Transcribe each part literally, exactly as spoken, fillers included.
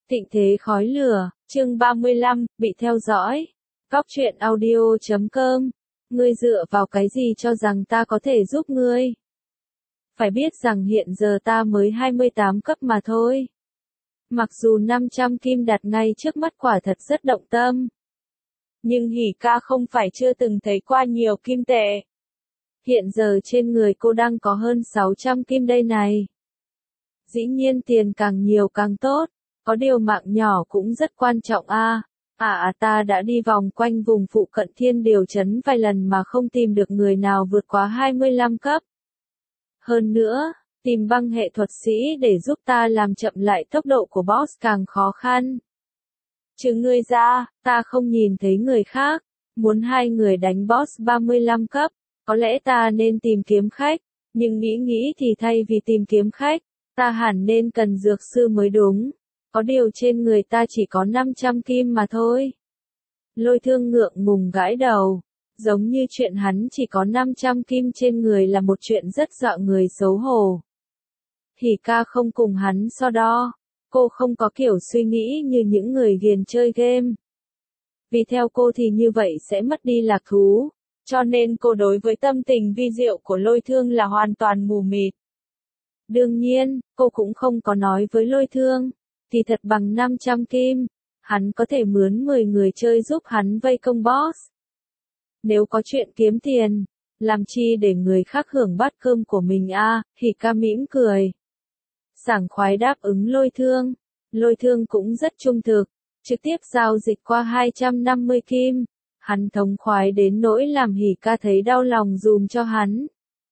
Thịnh thế khói lửa, chương ba mươi lăm, bị theo dõi. Góc truyện audio chấm com. Ngươi dựa vào cái gì cho rằng ta có thể giúp ngươi? Phải biết rằng hiện giờ ta mới hai mươi tám cấp mà thôi. Mặc dù năm trăm kim đặt ngay trước mắt quả thật rất động tâm. Nhưng hỉ ca không phải chưa từng thấy qua nhiều kim tệ. Hiện giờ trên người cô đang có hơn sáu trăm kim đây này. Dĩ nhiên tiền càng nhiều càng tốt. Có điều mạng nhỏ cũng rất quan trọng a. À. à ta đã đi vòng quanh vùng phụ cận Thiên Điều trấn vài lần mà không tìm được người nào vượt quá hai mươi lăm cấp. Hơn nữa, tìm băng hệ thuật sĩ để giúp ta làm chậm lại tốc độ của boss càng khó khăn. Trừ ngươi ra, ta không nhìn thấy người khác. Muốn hai người đánh boss ba mươi lăm cấp, có lẽ ta nên tìm kiếm khách, nhưng nghĩ nghĩ thì thay vì tìm kiếm khách, ta hẳn nên cần dược sư mới đúng. Có điều trên người ta chỉ có năm trăm kim mà thôi. Lôi Thương ngượng ngùng gãi đầu, giống như chuyện hắn chỉ có năm trăm kim trên người là một chuyện rất dọa người xấu hổ. Hỉ ca không cùng hắn so đo, cô không có kiểu suy nghĩ như những người ghiền chơi game. Vì theo cô thì như vậy sẽ mất đi lạc thú, cho nên cô đối với tâm tình vi diệu của Lôi Thương là hoàn toàn mù mịt. Đương nhiên, cô cũng không có nói với Lôi Thương. Thì thật bằng năm trăm kim, hắn có thể mướn mười người chơi giúp hắn vây công boss. Nếu có chuyện kiếm tiền, làm chi để người khác hưởng bát cơm của mình a? À, Hỉ ca mỉm cười. Sảng khoái đáp ứng Lôi Thương. Lôi Thương cũng rất trung thực, trực tiếp giao dịch qua hai trăm năm mươi kim. Hắn thống khoái đến nỗi làm Hỉ ca thấy đau lòng dùm cho hắn.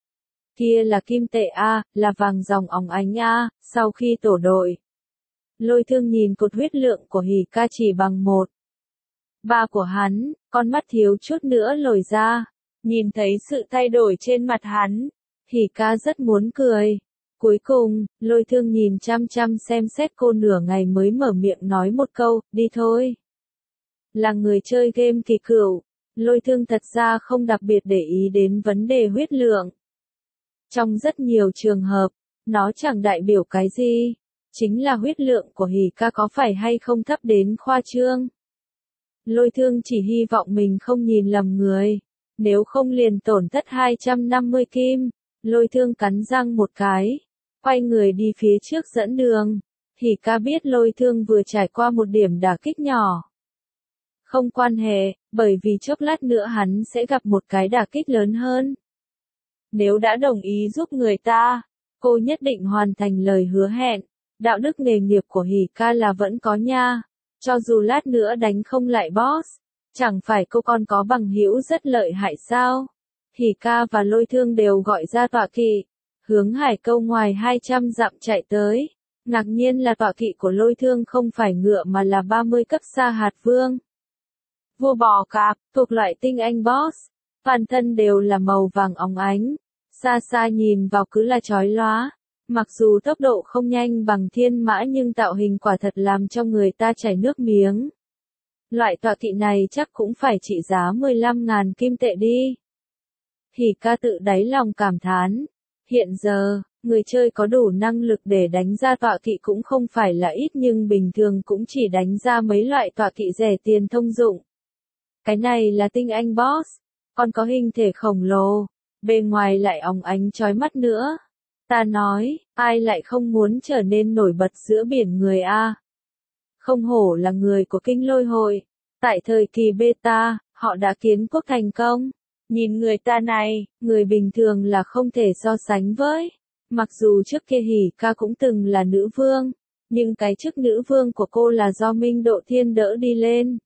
Kia là kim tệ a, à, là vàng ròng óng ánh a, à, sau khi tổ đội. Lôi Thương nhìn cột huyết lượng của Hỉ ca chỉ bằng một ba của hắn, con mắt thiếu chút nữa lồi ra. Nhìn thấy sự thay đổi trên mặt hắn, Hỉ ca rất muốn cười. Cuối cùng, Lôi Thương nhìn chăm chăm xem xét cô nửa ngày mới mở miệng nói một câu, đi thôi. Là người chơi game kỳ cựu, Lôi Thương thật ra không đặc biệt để ý đến vấn đề huyết lượng. Trong rất nhiều trường hợp, nó chẳng đại biểu cái gì. Chính là huyết lượng của Hỉ ca có phải hay không thấp đến khoa trương. Lôi Thương chỉ hy vọng mình không nhìn lầm người. Nếu không liền tổn thất hai trăm năm mươi kim. Lôi Thương cắn răng một cái, quay người đi phía trước dẫn đường. Hỉ ca biết Lôi Thương vừa trải qua một điểm đả kích nhỏ. Không quan hệ, bởi vì chốc lát nữa hắn sẽ gặp một cái đả kích lớn hơn. Nếu đã đồng ý giúp người ta, cô nhất định hoàn thành lời hứa hẹn. Đạo đức nghề nghiệp của Hỉ ca là vẫn có nha. Cho dù lát nữa đánh không lại boss, chẳng phải cô còn có bằng hữu rất lợi hại sao? Hỉ ca và Lôi Thương đều gọi ra tọa kỵ, hướng Hải Câu ngoài hai trăm dặm chạy tới. Ngạc nhiên là tọa kỵ của Lôi Thương không phải ngựa mà là ba mươi cấp Sa Hạt Vương. Vua bò cạp, thuộc loại tinh anh boss, toàn thân đều là màu vàng óng ánh, xa xa nhìn vào cứ là chói lóa. Mặc dù tốc độ không nhanh bằng thiên mã nhưng tạo hình quả thật làm cho người ta chảy nước miếng. Loại tọa kỵ này chắc cũng phải trị giá mười lăm ngàn kim tệ đi. Hỉ ca tự đáy lòng cảm thán. Hiện giờ, người chơi có đủ năng lực để đánh ra tọa kỵ cũng không phải là ít nhưng bình thường cũng chỉ đánh ra mấy loại tọa kỵ rẻ tiền thông dụng. Cái này là tinh anh boss, còn có hình thể khổng lồ, bề ngoài lại óng ánh chói mắt nữa. Ta nói, ai lại không muốn trở nên nổi bật giữa biển người a? Không hổ là người của Kinh Lôi Hội. Tại thời kỳ beta, họ đã kiến quốc thành công. Nhìn người ta này, người bình thường là không thể so sánh với. Mặc dù trước kia Hỉ ca cũng từng là nữ vương, nhưng cái chức nữ vương của cô là do Minh Độ Thiên đỡ đi lên.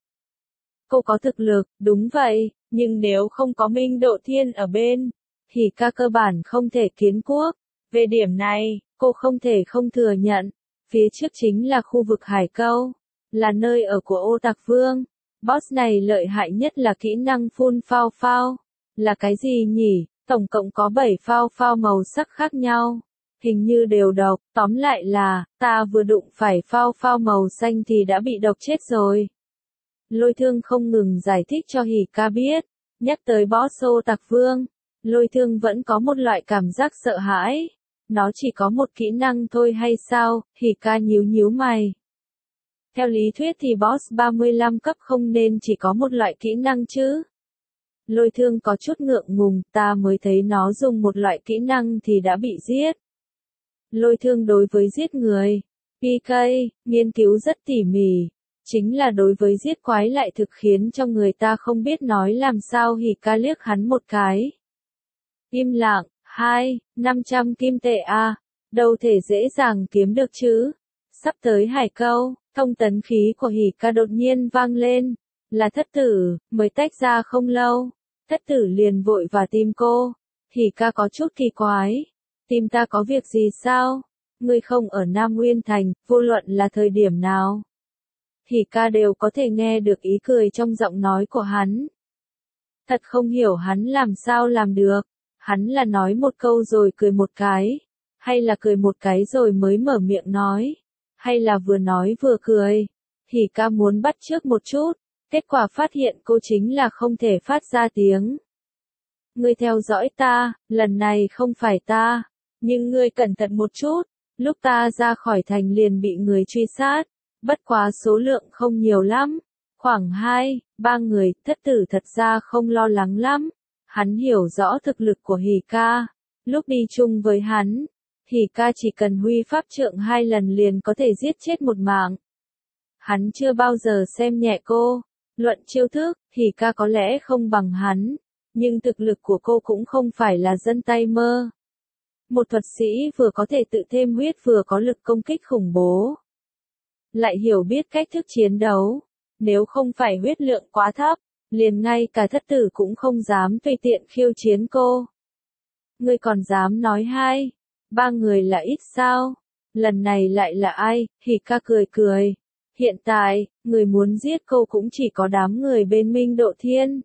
Cô có thực lực, đúng vậy, nhưng nếu không có Minh Độ Thiên ở bên, Hỉ ca cơ bản không thể kiến quốc. Về điểm này, cô không thể không thừa nhận, phía trước chính là khu vực Hải Câu, là nơi ở của Ô Tặc Vương. Boss này lợi hại nhất là kỹ năng phun phao phao. Là cái gì nhỉ? Tổng cộng có bảy phao phao màu sắc khác nhau. Hình như đều độc, tóm lại là, ta vừa đụng phải phao phao màu xanh thì đã bị độc chết rồi. Lôi Thương không ngừng giải thích cho Hỉ ca biết, nhắc tới boss Ô Tặc Vương, Lôi Thương vẫn có một loại cảm giác sợ hãi. Nó chỉ có một kỹ năng thôi hay sao? Hỉ ca nhíu nhíu mày. Theo lý thuyết thì boss ba mươi lăm cấp không nên chỉ có một loại kỹ năng chứ. Lôi Thương có chút ngượng ngùng, ta mới thấy nó dùng một loại kỹ năng thì đã bị giết. Lôi Thương đối với giết người, pê ca, nghiên cứu rất tỉ mỉ. Chính là đối với giết quái lại thực khiến cho người ta không biết nói làm sao. Hỉ ca liếc hắn một cái. Im lặng, hai, năm trăm kim tệ a, đâu thể dễ dàng kiếm được chứ. Sắp tới Hải Câu, thông tấn khí của Hỉ ca đột nhiên vang lên, là Thất Tử, mới tách ra không lâu. Thất Tử liền vội và tìm cô. Hỉ ca có chút kỳ quái. Tìm ta có việc gì sao? Ngươi không ở Nam Nguyên Thành, vô luận là thời điểm nào. Hỉ ca đều có thể nghe được ý cười trong giọng nói của hắn. Thật không hiểu hắn làm sao làm được. Hắn là nói một câu rồi cười một cái. Hay là cười một cái rồi mới mở miệng nói. Hay là vừa nói vừa cười. Hỉ ca muốn bắt chước một chút. Kết quả phát hiện cô chính là không thể phát ra tiếng. Ngươi theo dõi ta, lần này không phải ta. Nhưng ngươi cẩn thận một chút. Lúc ta ra khỏi thành liền bị người truy sát. Bất quá số lượng không nhiều lắm. Khoảng hai, ba người. Thất Tử thật ra không lo lắng lắm. Hắn hiểu rõ thực lực của Hỉ ca. Lúc đi chung với hắn, Hỉ ca chỉ cần huy pháp trượng hai lần liền có thể giết chết một mạng. Hắn chưa bao giờ xem nhẹ cô. Luận chiêu thức, Hỉ ca có lẽ không bằng hắn. Nhưng thực lực của cô cũng không phải là dân tay mơ. Một thuật sĩ vừa có thể tự thêm huyết vừa có lực công kích khủng bố. Lại hiểu biết cách thức chiến đấu. Nếu không phải huyết lượng quá thấp, liền ngay cả Thất Tử cũng không dám tùy tiện khiêu chiến cô. Ngươi còn dám nói hai, ba người là ít sao? Lần này lại là ai? Hỉ ca cười cười. Hiện tại, người muốn giết cô cũng chỉ có đám người bên Minh Độ Thiên.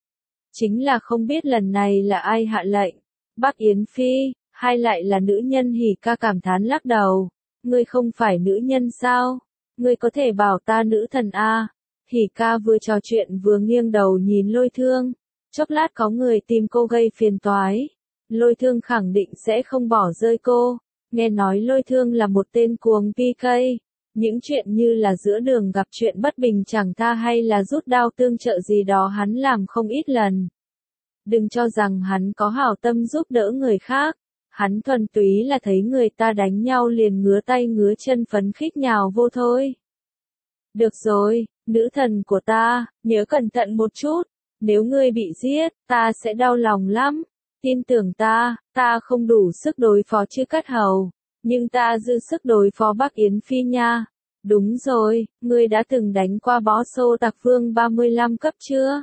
Chính là không biết lần này là ai hạ lệnh. Bắc Yến Phi, hay lại là nữ nhân? Hỉ ca cảm thán lắc đầu. Ngươi không phải nữ nhân sao? Ngươi có thể bảo ta nữ thần a? Hỉ ca vừa trò chuyện vừa nghiêng đầu nhìn Lôi Thương. Chốc lát có người tìm cô gây phiền toái. Lôi Thương khẳng định sẽ không bỏ rơi cô. Nghe nói Lôi Thương là một tên cuồng pê ca. Những chuyện như là giữa đường gặp chuyện bất bình chẳng tha hay là rút đao tương trợ gì đó hắn làm không ít lần. Đừng cho rằng hắn có hảo tâm giúp đỡ người khác. Hắn thuần túy là thấy người ta đánh nhau liền ngứa tay ngứa chân phấn khích nhào vô thôi. Được rồi, nữ thần của ta, nhớ cẩn thận một chút. Nếu ngươi bị giết, ta sẽ đau lòng lắm. Tin tưởng ta, ta không đủ sức đối phó Chư Cát Hầu. Nhưng ta dư sức đối phó Bắc Yến Phi nha. Đúng rồi, ngươi đã từng đánh qua boss Ô Tạc Vương ba mươi lăm cấp chưa?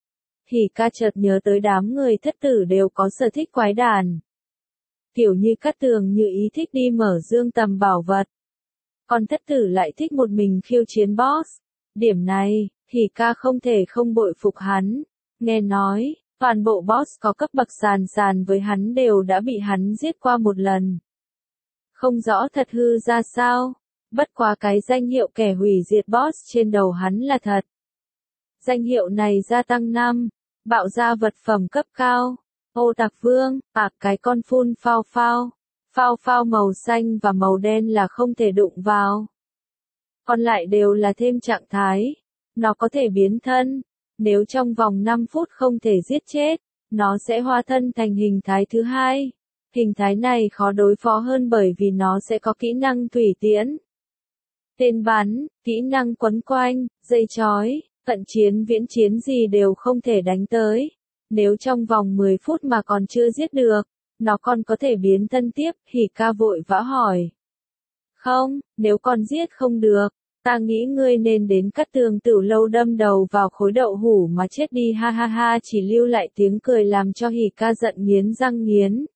Hỉ ca chợt nhớ tới đám người Thất Tử đều có sở thích quái đản. Kiểu như Cát Tường như ý thích đi mở dương tầm bảo vật. Còn Thất Tử lại thích một mình khiêu chiến boss. Điểm này, Hỉ ca không thể không bội phục hắn. Nghe nói, toàn bộ boss có cấp bậc sàn sàn với hắn đều đã bị hắn giết qua một lần. Không rõ thật hư ra sao. Bất quá cái danh hiệu kẻ hủy diệt boss trên đầu hắn là thật. Danh hiệu này gia tăng năm, bạo ra vật phẩm cấp cao. Ô Tạc Vương, à cái con phun phao phao. Phao phao màu xanh và màu đen là không thể đụng vào. Còn lại đều là thêm trạng thái. Nó có thể biến thân. Nếu trong vòng năm phút không thể giết chết, nó sẽ hóa thân thành hình thái thứ hai. Hình thái này khó đối phó hơn bởi vì nó sẽ có kỹ năng thủy tiễn. Tên bắn, kỹ năng quấn quanh, dây chói, cận chiến viễn chiến gì đều không thể đánh tới. Nếu trong vòng mười phút mà còn chưa giết được, nó còn có thể biến thân tiếp. Hỉ ca vội vã hỏi. Không, nếu còn giết không được, ta nghĩ ngươi nên đến Cát Tường Tửu Lâu đâm đầu vào khối đậu hủ mà chết đi ha ha ha. Chỉ lưu lại tiếng cười làm cho Hỉ ca giận nghiến răng nghiến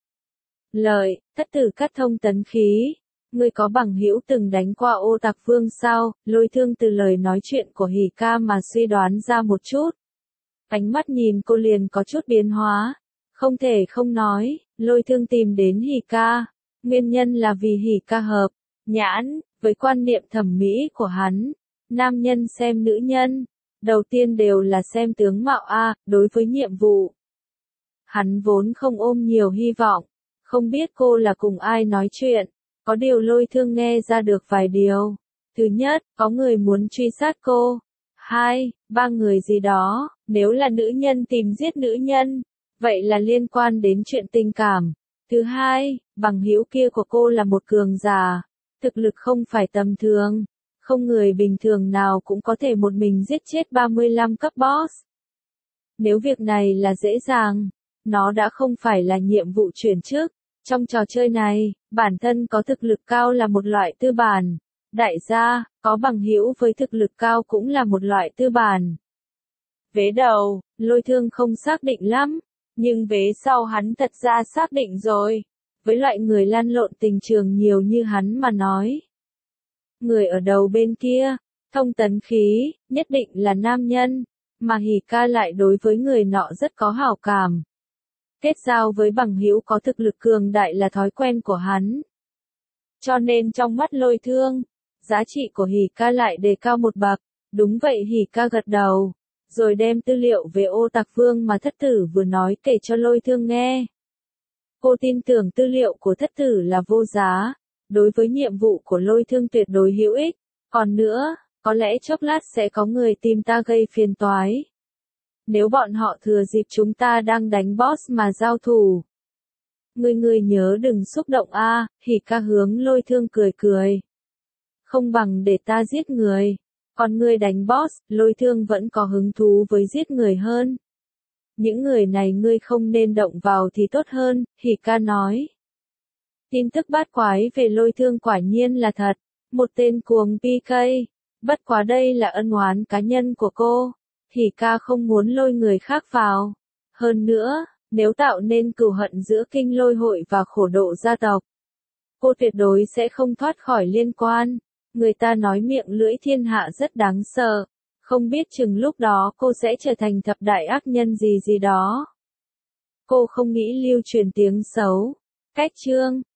lợi. Thất Tử cắt thông tấn khí. Ngươi có bằng hữu từng đánh qua Ô Tạc Vương sao? Lôi Thương từ lời nói chuyện của Hỉ ca mà suy đoán ra một chút. Ánh mắt nhìn cô liền có chút biến hóa. Không thể không nói, Lôi Thương tìm đến Hỉ ca. Nguyên nhân là vì Hỉ ca hợp nhãn với quan niệm thẩm mỹ của hắn. Nam nhân xem nữ nhân, đầu tiên đều là xem tướng mạo a. Đối với nhiệm vụ, hắn vốn không ôm nhiều hy vọng. Không biết cô là cùng ai nói chuyện. Có điều Lôi Thương nghe ra được vài điều. Thứ nhất, có người muốn truy sát cô. Hai, ba người gì đó, nếu là nữ nhân tìm giết nữ nhân, vậy là liên quan đến chuyện tình cảm. Thứ hai, bằng hữu kia của cô là một cường giả, thực lực không phải tầm thường, không người bình thường nào cũng có thể một mình giết chết ba mươi lăm cấp boss. Nếu việc này là dễ dàng, nó đã không phải là nhiệm vụ chuyển chức. Trong trò chơi này, bản thân có thực lực cao là một loại tư bản. Đại gia, có bằng hữu với thực lực cao cũng là một loại tư bản. Vế đầu, Lôi Thương không xác định lắm, nhưng vế sau hắn thật ra xác định rồi. Với loại người lăn lộn tình trường nhiều như hắn mà nói. Người ở đầu bên kia, thông tấn khí, nhất định là nam nhân, mà Hỉ Ca lại đối với người nọ rất có hảo cảm. Kết giao với bằng hữu có thực lực cường đại là thói quen của hắn. Cho nên trong mắt Lôi Thương, giá trị của Hỉ Ca lại đề cao một bậc. Đúng vậy, Hỉ Ca gật đầu, rồi đem tư liệu về Ô Tạc Vương mà thất tử vừa nói kể cho Lôi Thương nghe. Cô tin tưởng tư liệu của thất tử là vô giá, đối với nhiệm vụ của Lôi Thương tuyệt đối hữu ích. Còn nữa, có lẽ chốc lát sẽ có người tìm ta gây phiền toái. Nếu bọn họ thừa dịp chúng ta đang đánh boss mà giao thủ. Người người nhớ đừng xúc động a, à, Hỉ Ca hướng Lôi Thương cười cười. Không bằng để ta giết người. Còn ngươi đánh boss, Lôi Thương vẫn có hứng thú với giết người hơn. Những người này ngươi không nên động vào thì tốt hơn, Hỉ Ca nói. Tin tức bát quái về Lôi Thương quả nhiên là thật. Một tên cuồng pê ca. Bất quá đây là ân oán cá nhân của cô. Hỉ Ca không muốn lôi người khác vào. Hơn nữa, nếu tạo nên cừu hận giữa kinh lôi hội và khổ độ gia tộc, cô tuyệt đối sẽ không thoát khỏi liên quan. Người ta nói miệng lưỡi thiên hạ rất đáng sợ. Không biết chừng lúc đó cô sẽ trở thành thập đại ác nhân gì gì đó. Cô không nghĩ lưu truyền tiếng xấu. Cách chương